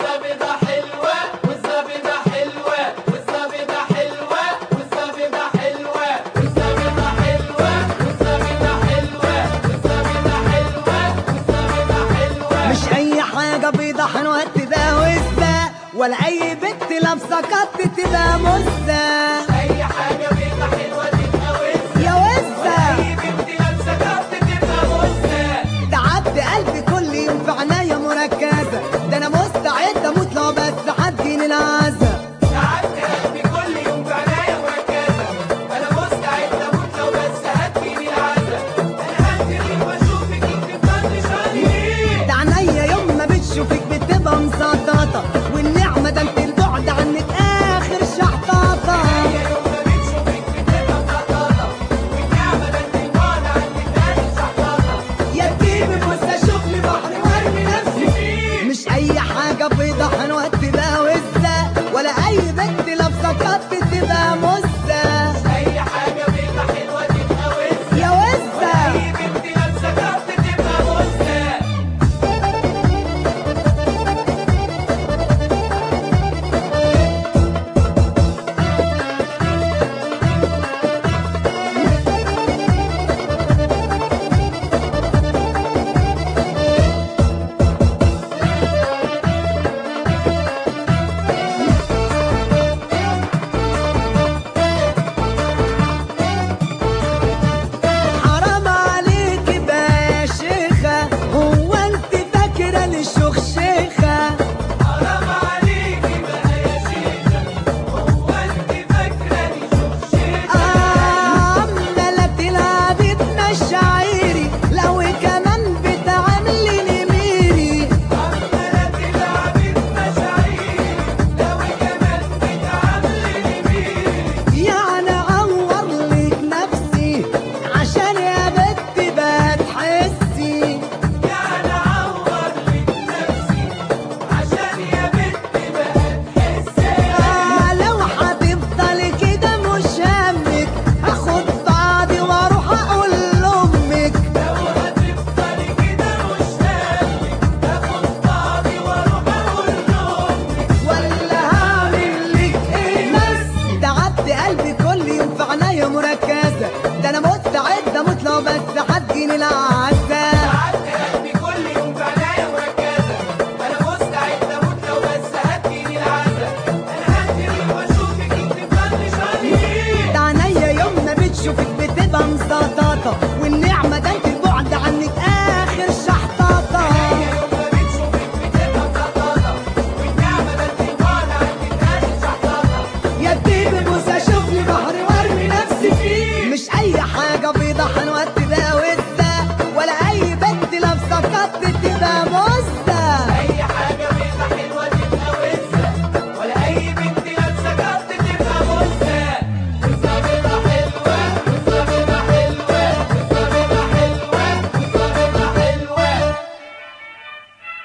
والزبدة حلوة والزبدة حلوة والزبدة حلوة والزبدة حلوة والزبدة حلوة والزبدة حلوة والزبدة حلوة والزبدة حلوة. مش اي حاجة بيضة حلوة تبقى وزة، ولا اي بنت لابسة قط تبقى مزة. أي حاجة بيضة حلوة تبقى وزة يا وزة، أي بنت لابسة قط تبقى وزة. تعبت قلبي كل يوم في عناية مركزة، ده انا مستعد اموت لو بس هتجيني العزة. تعبت قلبي كل يوم في عناية مركزة، أنا مستعد أموت لو بس هتجيني العزة. أنا هنزل وأشوفك أنت بتطنشاني. ده عناية يوم ما بتشوفك بتبقى مسططة، والنعمة ده انت البعد عنك اخر شحطاطة. يا يوم ما بتشوفك بتبقى مطاطة، والنعمة ده أنت البعد عنك آخر شحطاطة. يا تجيبي بص اشوف لي بحر وارمي نفسي فيه. مش اي حاجة بيضة حلوة تبقى وزة، ولا اي بنت لابسة قط تبقى مزة. أي حاجة بيضة حلوة تبقى وزة يا وزة، أي بنت لابسة قط تبقى وزة. حرام عليك بقى يا شيخة، هو انت فاكرة للشيخ شيخة؟ حرام عليكي بقى يا شيخة، هو أنت فاكراني شيخة؟ عمالة تلعبي بمشاعري، لو كمان بتعامليني ميري. عمالة تلعبي بمشاعري، لو كمان بتعامليني بيه. يعني اعور لك نفسي عشان يا بنتي بقى تحسي. يعني أعور لك نفسي عشان يا بنتي بقى تحسي. لو هتفضلي كده مش همك، هاخد بعضي واروح اقول لامك. لو هتفضلي كده مش هامك، هاخد بعضي واروح اقول لامك. ولا هعمل لك ايه بس؟ تعبت قلبي كل يوم في عناية مركزة، ده انا مستعد اموت لو بس هتجيني العزة. تعبت قلبي كل يوم في عناية مركزة، أنا مستعد أموت لو بس هتجيني العزة. أنا هنزل وأشوفك أنت بتطنشاني. ده عناية يوم ما بتشوفك بتبقى مسططة، والنعمة